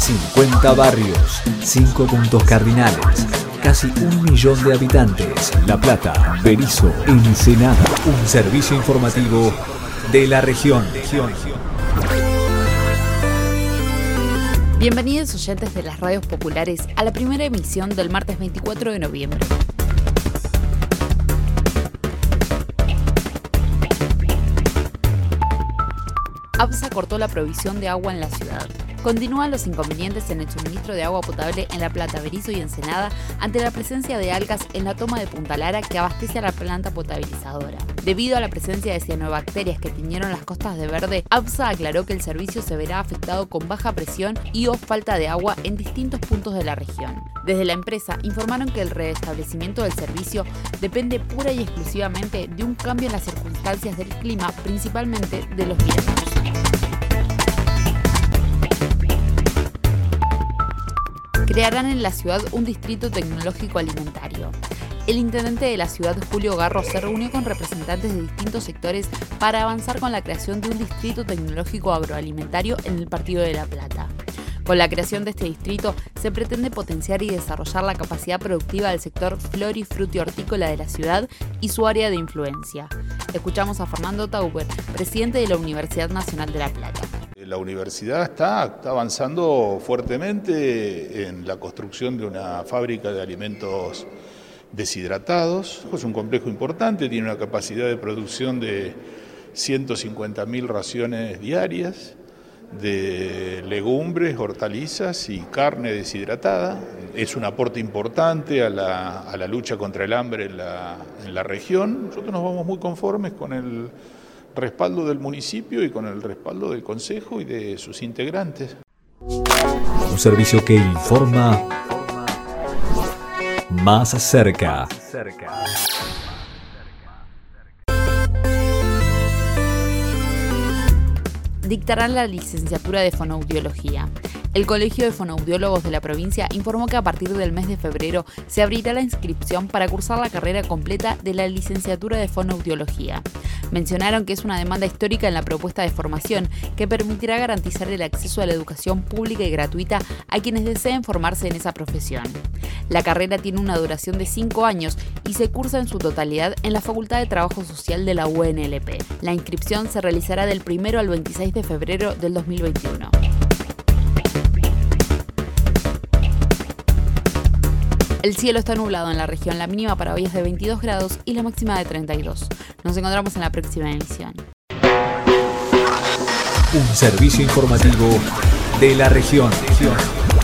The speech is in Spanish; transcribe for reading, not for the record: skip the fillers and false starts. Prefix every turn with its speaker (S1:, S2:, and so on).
S1: 50 barrios, 5 puntos cardinales, casi 1 millón de habitantes. La Plata, Berisso, Ensenada. Un servicio informativo de la región.
S2: Bienvenidos oyentes de las radios populares a la primera emisión del martes 24 de noviembre. ABSA cortó la provisión de agua en la ciudad. Continúan los inconvenientes en el suministro de agua potable en La Plata, Berisso y Ensenada ante la presencia de algas en la toma de Punta Lara que abastece a la planta potabilizadora. Debido a la presencia de cianobacterias que tiñeron las costas de verde, ABSA aclaró que el servicio se verá afectado con baja presión y o falta de agua en distintos puntos de la región. Desde la empresa informaron que el restablecimiento del servicio depende pura y exclusivamente de un cambio en las circunstancias del clima, principalmente de los vientos. Crearán en la ciudad un distrito tecnológico alimentario. El intendente de la ciudad, Julio Garro, se reunió con representantes de distintos sectores para avanzar con la creación de un distrito tecnológico agroalimentario en el partido de La Plata. Con la creación de este distrito se pretende potenciar y desarrollar la capacidad productiva del sector flori, fruti hortícola de la ciudad y su área de influencia. Escuchamos a Fernando Tauber, presidente de la Universidad Nacional de La Plata.
S3: La universidad está avanzando fuertemente en la construcción de una fábrica de alimentos deshidratados. Es un complejo importante, tiene una capacidad de producción de 150.000 raciones diarias de legumbres, hortalizas y carne deshidratada. Es un aporte importante a la lucha contra el hambre en la región. Nosotros nos vamos muy conformes con el respaldo del municipio y con el respaldo del consejo y de sus integrantes.
S1: Un servicio que informa más cerca.
S2: Dictarán la licenciatura de fonoaudiología. El Colegio de Fonoaudiólogos de la provincia informó que a partir del mes de febrero se abrirá la inscripción para cursar la carrera completa de la licenciatura de fonoaudiología. Mencionaron que es una demanda histórica en la propuesta de formación que permitirá garantizar el acceso a la educación pública y gratuita a quienes deseen formarse en esa profesión. La carrera tiene una duración de 5 años y se cursa en su totalidad en la Facultad de Trabajo Social de la UNLP. La inscripción se realizará del 1 al 26 de febrero del 2021. El cielo está nublado en la región, la mínima para hoy es de 22 grados y la máxima de 32. Nos encontramos en la próxima emisión.
S1: Un servicio informativo de la región.